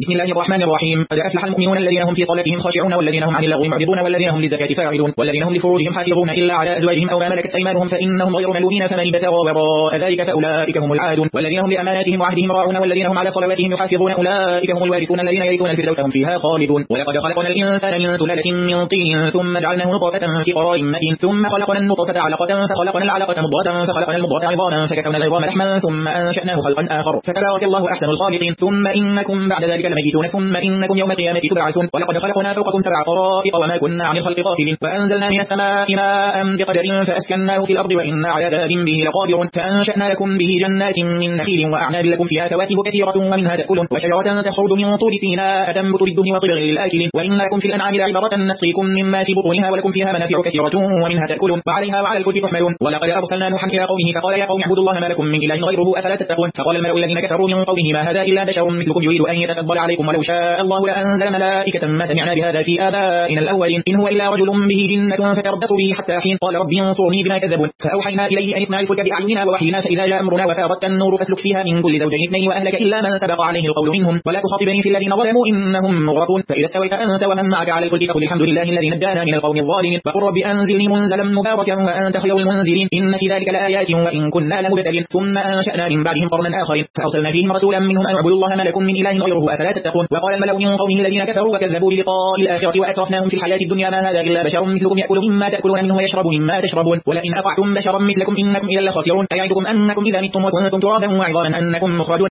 بسم الله الرحمن الرحيم. قد أفلح المؤمنون الذين هم في صلاتهم خاشعون والذين هم عن اللغو معرضون والذين هم للزكاة فاعلون والذين هم لفروجهم حافظون إلا على أزواجهم أو ما ملكت أيمانهم فإنهم غير ملومين فمن ابتغى وراء ذلك فأولئك هم العادون والذين هم لأماناتهم وعهدهم راعون والذين هم على صلواتهم يحافظون أولئك هم الوارثون الذين يرثون الفردوس هم فيها خالدون. ولقد خلقنا الإنسان من سلالة من طين ثم جعلناه نطفة في قرار مكين ثم خلقنا النطفة علقة فخلقنا العلقة مضغة فخلقنا المضغة عظاما فكسونا العظام لحما ثم أنشأناه خلقا آخر فتبارك الله أحسن الخالقين. ثم إنكم بعد ذلك لميتون ثم إنكم يوم القيامة تبعثون. ولقد خلقنا فوقكم 7 طرائق وما كنا عن الخلق غافلين وأنزلنا من السماء ماء بقدر فأسكناه في الأرض وإنا على ذهاب به لقادرون فأنشأنا لكم به جنات من نخيل وأعناب لكم فيها فواكه كثيرة ومنها تأكلون وشجرة تخرج من طور سيناء تنبت بالدهن وصبغ للآكلين وإن لكم في الأنعام لعبرة نسقيكم مما في بطونها ولكم فيها منافع كثيرة ومنها تأكلون وعليها وعلى الفلك تحملون. ولقد أرسلنا نوحا إلى قومه فقال يا قوم اعبدوا الله ما لكم من إله غيره أفلا تتقون. فقال الملأ الذين كفروا من قومه ما هذا إلا بشر مثلكم يريد أن يتفضل عليكم ولو شاء الله لأنزل ملائكة ما سمعنا بهذا في آبائنا الأولين إن هو إلا رجل به جنة فتربصوا به حتى حين. قال ربي انصرني بما كذبون. فأوحينا إليه أن اصنع الفلك بأعيننا ووحينا فإذا جاء أمرنا وفارت النور فاسلك فيها من كل زوجين اثنين وأهلك إلا من سبق عليه القول منهم ولا تخاطبني في الذين ظلموا إنهم مغرقون. فإذا استويت أنت ومن معك على الفلك فقل الحمد لله الذي نجانا من القوم الظالمين وقل رب أنزلني منزلا مباركا وأنت خير المنزلين إن في ذلك لآيات وإن كنا لمبتلين. ثم أنشأنا من بعدهم قرنا آخرين فأرسلنا فيهم رسولا منهم أن اعبدوا الله ما لكم من إله غيره أفلا تتقون. وقال الملأ من قومه الذين كفروا وكذبوا بلقاء الآخرة وأترفناهم في الحياة الدنيا ما هذا إلا بشر مثلكم يأكل مما تأكلون منه ويشرب مما تشربون ولئن أطعتم بشرا مثلكم إنكم إذا لخاسرون. أيعدكم أنكم إذا متم وكنتم ترابا وعظاما أنكم مخرجون.